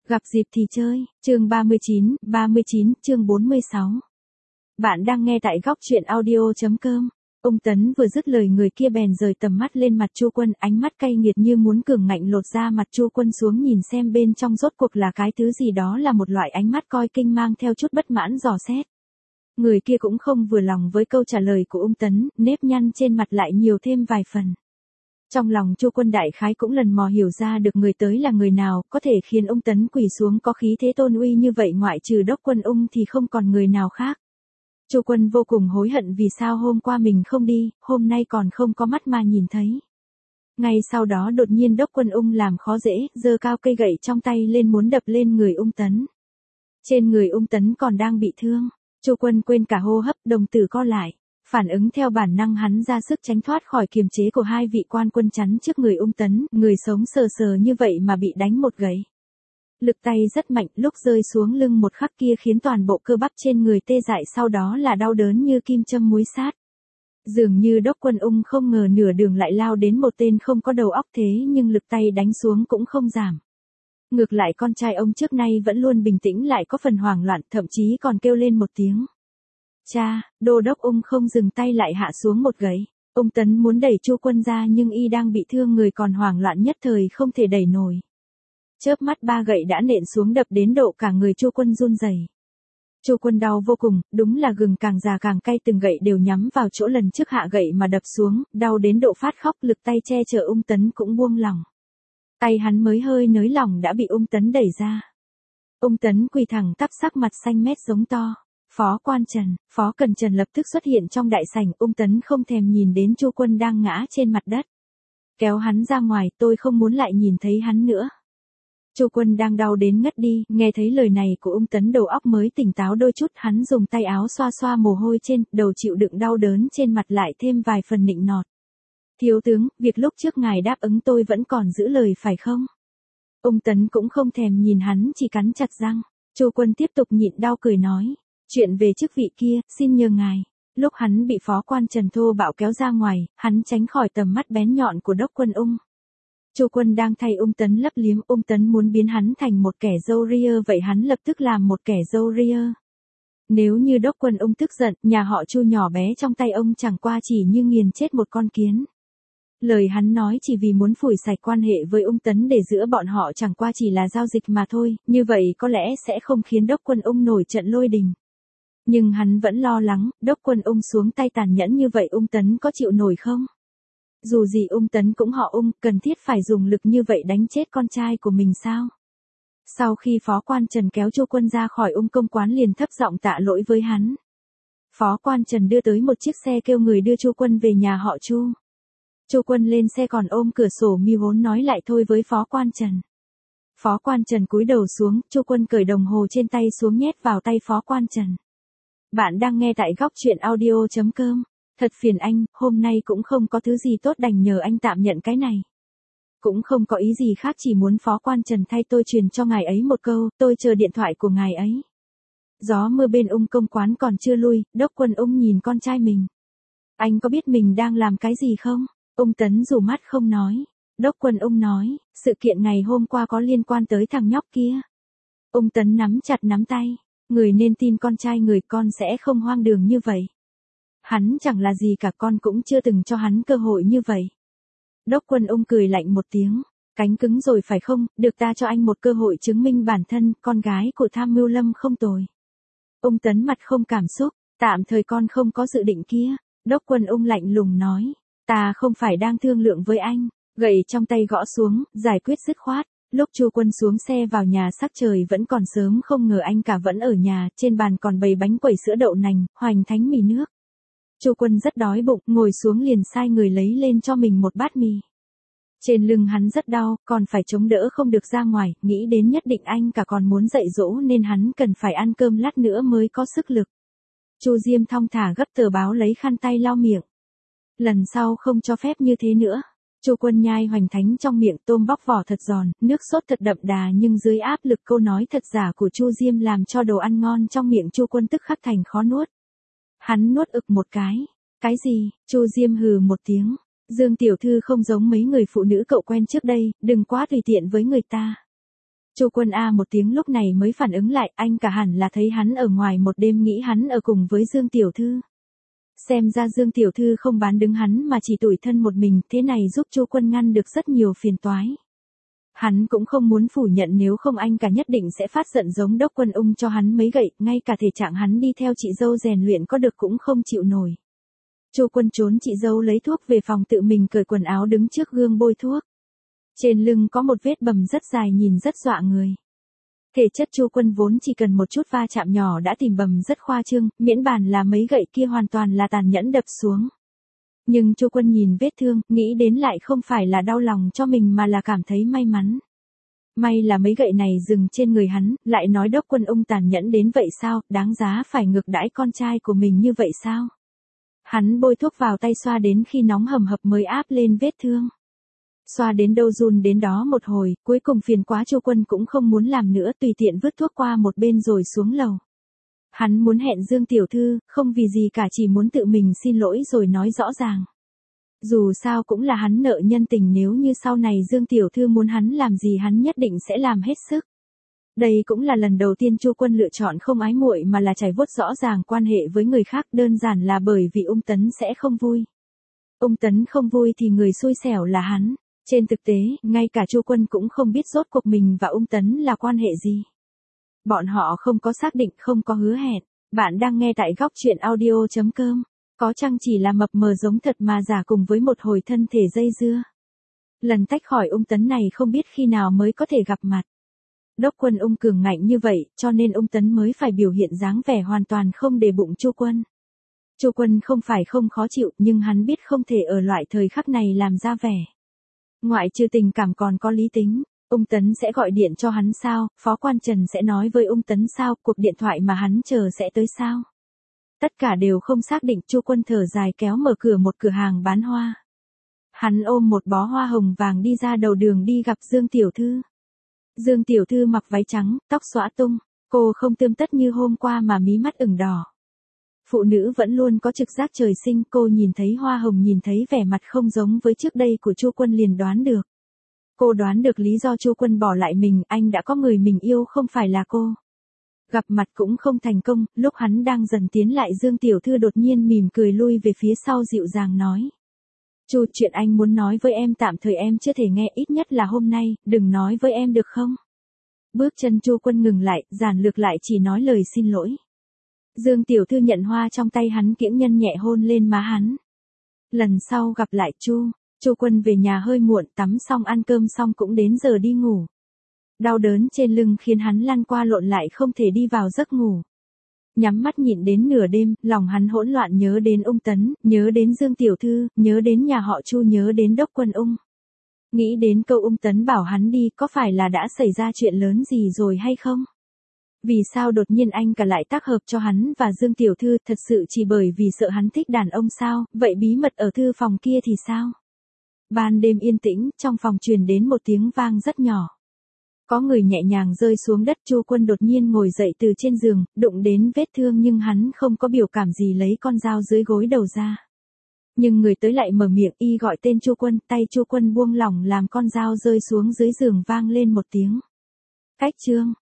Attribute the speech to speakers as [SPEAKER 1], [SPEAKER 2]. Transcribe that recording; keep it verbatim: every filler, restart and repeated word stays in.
[SPEAKER 1] Gặp dịp thì chơi, chương ba mươi chín, ba mươi chín, chương bốn mươi sáu. Bạn đang nghe tại góc truyện audio.com. Ông Tấn vừa dứt lời người kia bèn rời tầm mắt lên mặt Chu Quân, ánh mắt cay nghiệt như muốn cường ngạnh lột da mặt Chu Quân xuống nhìn xem bên trong rốt cuộc là cái thứ gì, đó là một loại ánh mắt coi kinh mang theo chút bất mãn dò xét. Người kia cũng không vừa lòng với câu trả lời của ông Tấn, nếp nhăn trên mặt lại nhiều thêm vài phần. Trong lòng Chu Quân đại khái cũng lần mò hiểu ra được người tới là người nào, có thể khiến ông Tấn quỳ xuống có khí thế tôn uy như vậy, ngoại trừ Đốc Quân Ung thì không còn người nào khác. Chu Quân vô cùng hối hận vì sao hôm qua mình không đi, hôm nay còn không có mắt mà nhìn thấy. Ngay sau đó đột nhiên Đốc Quân Ung làm khó dễ, giơ cao cây gậy trong tay lên muốn đập lên người Ung Tấn. Trên người Ung Tấn còn đang bị thương, Chu Quân quên cả hô hấp, đồng tử co lại. Phản ứng theo bản năng hắn ra sức tránh thoát khỏi kiềm chế của hai vị quan quân chắn trước người Ung Tấn, người sống sờ sờ như vậy mà bị đánh một gậy. Lực tay rất mạnh, lúc rơi xuống lưng một khắc kia khiến toàn bộ cơ bắp trên người tê dại, sau đó là đau đớn như kim châm muối sát. Dường như Đốc Quân Ung không ngờ nửa đường lại lao đến một tên không có đầu óc, thế nhưng lực tay đánh xuống cũng không giảm. Ngược lại con trai ông trước nay vẫn luôn bình tĩnh lại có phần hoảng loạn, thậm chí còn kêu lên một tiếng. Cha, Đô Đốc Ung không dừng tay lại hạ xuống một gậy. Ông Tấn muốn đẩy Chu Quân ra nhưng y đang bị thương, người còn hoảng loạn nhất thời không thể đẩy nổi. Chớp mắt ba gậy đã nện xuống đập đến độ cả người Chu Quân run rẩy. Chu Quân đau vô cùng, đúng là gừng càng già càng cay, từng gậy đều nhắm vào chỗ lần trước hạ gậy mà đập xuống, đau đến độ phát khóc, lực tay che chở Ung Tấn cũng buông lỏng. Tay hắn mới hơi nới lỏng đã bị Ung Tấn đẩy ra. Ung Tấn quỳ thẳng tắp, sắc mặt xanh mét giống to. Phó quan Trần, Phó Cần Trần lập tức xuất hiện trong đại sảnh, Ung Tấn không thèm nhìn đến Chu Quân đang ngã trên mặt đất. Kéo hắn ra ngoài, tôi không muốn lại nhìn thấy hắn nữa. Chu Quân đang đau đến ngất đi, nghe thấy lời này của Ung Tấn đầu óc mới tỉnh táo đôi chút, hắn dùng tay áo xoa xoa mồ hôi trên, đầu chịu đựng đau đớn trên mặt lại thêm vài phần nịnh nọt. Thiếu tướng, việc lúc trước ngài đáp ứng tôi vẫn còn giữ lời phải không? Ung Tấn cũng không thèm nhìn hắn, chỉ cắn chặt răng. Chu Quân tiếp tục nhịn đau cười nói. Chuyện về chức vị kia, xin nhờ ngài. Lúc hắn bị Phó quan Trần thô bạo kéo ra ngoài, hắn tránh khỏi tầm mắt bén nhọn của Đốc Quân Ung. Chu Quân đang thay Ung Tấn lấp liếm, Ung Tấn muốn biến hắn thành một kẻ râu ria, vậy hắn lập tức làm một kẻ râu ria. Nếu như Đốc Quân Ung tức giận, nhà họ Chu nhỏ bé trong tay ông chẳng qua chỉ như nghiền chết một con kiến. Lời hắn nói chỉ vì muốn phủi sạch quan hệ với Ung Tấn, để giữa bọn họ chẳng qua chỉ là giao dịch mà thôi, như vậy có lẽ sẽ không khiến Đốc Quân Ung nổi trận lôi đình. Nhưng hắn vẫn lo lắng, Đốc Quân Ung xuống tay tàn nhẫn như vậy Ung Tấn có chịu nổi không? Dù gì Ung Tấn cũng họ Ung, cần thiết phải dùng lực như vậy đánh chết con trai của mình sao? Sau khi Phó quan Trần kéo Chu Quân ra khỏi Ung công quán liền thấp giọng tạ lỗi với hắn. Phó quan Trần đưa tới một chiếc xe kêu người đưa Chu Quân về nhà họ Chu. Chu Quân lên xe còn ôm cửa sổ mi vốn nói lại thôi với Phó quan Trần. Phó quan Trần cúi đầu xuống, Chu Quân cởi đồng hồ trên tay xuống nhét vào tay Phó quan Trần. Bạn đang nghe tại góc truyện audio.com. Thật phiền anh, hôm nay cũng không có thứ gì tốt, đành nhờ anh tạm nhận cái này. Cũng không có ý gì khác, chỉ muốn Phó quan Trần thay tôi truyền cho ngài ấy một câu, tôi chờ điện thoại của ngài ấy. Gió mưa bên Ung công quán còn chưa lui, Đốc Quân Ung nhìn con trai mình. Anh có biết mình đang làm cái gì không? Ung Tấn rủ mắt không nói. Đốc Quân Ung nói, sự kiện ngày hôm qua có liên quan tới thằng nhóc kia. Ung Tấn nắm chặt nắm tay. Người nên tin con trai người, con sẽ không hoang đường như vậy. Hắn chẳng là gì cả, con cũng chưa từng cho hắn cơ hội như vậy. Đốc Quân Ung cười lạnh một tiếng. Cánh cứng rồi phải không, được ta cho anh một cơ hội chứng minh bản thân, con gái của Tham Mưu Lâm không tồi. Ung Tấn mặt không cảm xúc, tạm thời con không có dự định kia. Đốc Quân Ung lạnh lùng nói, ta không phải đang thương lượng với anh. Gậy trong tay gõ xuống, giải quyết dứt khoát. Lúc Chu Quân xuống xe vào nhà, sắc trời vẫn còn sớm, không ngờ anh cả vẫn ở nhà, trên bàn còn bày bánh quẩy sữa đậu nành, hoành thánh mì nước. Chu Quân rất đói bụng, ngồi xuống liền sai người lấy lên cho mình một bát mì. Trên lưng hắn rất đau, còn phải chống đỡ không được ra ngoài, nghĩ đến nhất định anh cả còn muốn dạy dỗ nên hắn cần phải ăn cơm lát nữa mới có sức lực. Chu Diêm thong thả gấp tờ báo lấy khăn tay lau miệng. Lần sau không cho phép như thế nữa. Chu Quân nhai hoành thánh trong miệng, tôm bóc vỏ thật giòn, nước sốt thật đậm đà, nhưng dưới áp lực câu nói thật giả của Chu Diêm làm cho đồ ăn ngon trong miệng Chu Quân tức khắc thành khó nuốt. Hắn nuốt ực một cái. Cái gì? Chu Diêm hừ một tiếng. Dương tiểu thư không giống mấy người phụ nữ cậu quen trước đây, đừng quá tùy tiện với người ta. Chu Quân a một tiếng lúc này mới phản ứng lại, anh cả hẳn là thấy hắn ở ngoài một đêm, nghĩ hắn ở cùng với Dương tiểu thư. Xem ra Dương tiểu thư không bán đứng hắn mà chỉ tủi thân một mình, thế này giúp Chu Quân ngăn được rất nhiều phiền toái. Hắn cũng không muốn phủ nhận, nếu không anh cả nhất định sẽ phát giận giống Đốc Quân Ung cho hắn mấy gậy, ngay cả thể trạng hắn đi theo chị dâu rèn luyện có được cũng không chịu nổi. Chu Quân trốn chị dâu lấy thuốc về phòng, tự mình cởi quần áo đứng trước gương bôi thuốc. Trên lưng có một vết bầm rất dài, nhìn rất dọa người. Thể chất Chu Quân vốn chỉ cần một chút va chạm nhỏ đã tìm bầm rất khoa trương, miễn bàn là mấy gậy kia hoàn toàn là tàn nhẫn đập xuống. Nhưng Chu Quân nhìn vết thương, nghĩ đến lại không phải là đau lòng cho mình mà là cảm thấy may mắn. May là mấy gậy này dừng trên người hắn, lại nói Đốc Quân Ung tàn nhẫn đến vậy sao, đáng giá phải ngược đãi con trai của mình như vậy sao? Hắn bôi thuốc vào tay, xoa đến khi nóng hầm hập mới áp lên vết thương. Xoa đến đâu run đến đó một hồi, cuối cùng phiền quá Chu Quân cũng không muốn làm nữa, tùy tiện vứt thuốc qua một bên rồi xuống lầu. Hắn muốn hẹn Dương tiểu thư, không vì gì cả, chỉ muốn tự mình xin lỗi rồi nói rõ ràng. Dù sao cũng là hắn nợ nhân tình, nếu như sau này Dương tiểu thư muốn hắn làm gì hắn nhất định sẽ làm hết sức. Đây cũng là lần đầu tiên Chu Quân lựa chọn không ái muội mà là trải vuốt rõ ràng quan hệ với người khác, đơn giản là bởi vì Ung Tấn sẽ không vui. Ung Tấn không vui thì người xui xẻo là hắn. Trên thực tế, ngay cả Chu Quân cũng không biết rốt cuộc mình và Ung Tấn là quan hệ gì. Bọn họ không có xác định, không có hứa hẹn. Bạn đang nghe tại góc truyện audio chấm com. Có chăng chỉ là mập mờ giống thật mà giả cùng với một hồi thân thể dây dưa. Lần tách khỏi Ung Tấn này không biết khi nào mới có thể gặp mặt. Đốc Quân Ung cường ngạnh như vậy, cho nên Ung Tấn mới phải biểu hiện dáng vẻ hoàn toàn không để bụng Chu Quân. Chu Quân không phải không khó chịu, nhưng hắn biết không thể ở loại thời khắc này làm ra vẻ. Ngoại trừ tình cảm còn có lý tính. Ung Tấn sẽ gọi điện cho hắn sao, Phó Quan Trần sẽ nói với Ung Tấn sao, cuộc điện thoại mà hắn chờ sẽ tới sao. Tất cả đều không xác định. Chu Quân thở dài kéo mở cửa một cửa hàng bán hoa. Hắn ôm một bó hoa hồng vàng đi ra đầu đường đi gặp Dương tiểu thư. Dương tiểu thư mặc váy trắng, tóc xõa tung, cô không tươm tất như hôm qua mà mí mắt ửng đỏ. Phụ nữ vẫn luôn có trực giác trời sinh, cô nhìn thấy hoa hồng, nhìn thấy vẻ mặt không giống với trước đây của Chu Quân liền đoán được. Cô đoán được lý do Chu Quân bỏ lại mình, anh đã có người mình yêu, không phải là cô. Gặp mặt cũng không thành công, lúc hắn đang dần tiến lại Dương tiểu thư đột nhiên mỉm cười lui về phía sau dịu dàng nói. Chu, chuyện anh muốn nói với em tạm thời em chưa thể nghe, ít nhất là hôm nay, đừng nói với em được không? Bước chân Chu Quân ngừng lại, giản lược lại chỉ nói lời xin lỗi. Dương tiểu thư nhận hoa trong tay hắn, kiễng nhân nhẹ hôn lên má hắn. Lần sau gặp lại Chu. Chu Quân về nhà hơi muộn, tắm xong ăn cơm xong cũng đến giờ đi ngủ. Đau đớn trên lưng khiến hắn lăn qua lộn lại không thể đi vào giấc ngủ. Nhắm mắt nhịn đến nửa đêm, lòng hắn hỗn loạn, nhớ đến Ung Tấn, nhớ đến Dương tiểu thư, nhớ đến nhà họ Chu, nhớ đến Đốc Quân Ung. Nghĩ đến câu Ung Tấn bảo hắn đi, có phải là đã xảy ra chuyện lớn gì rồi hay không? Vì sao đột nhiên anh cả lại tác hợp cho hắn và Dương tiểu thư, thật sự chỉ bởi vì sợ hắn thích đàn ông sao? Vậy bí mật ở thư phòng kia thì sao? Ban đêm yên tĩnh, trong phòng truyền đến một tiếng vang rất nhỏ. Có người nhẹ nhàng rơi xuống đất. Chu Quân đột nhiên ngồi dậy từ trên giường, đụng đến vết thương nhưng hắn không có biểu cảm gì, lấy con dao dưới gối đầu ra. Nhưng người tới lại mở miệng, y gọi tên Chu Quân, tay Chu Quân buông lỏng làm con dao rơi xuống dưới giường, vang lên một tiếng. Cách chương.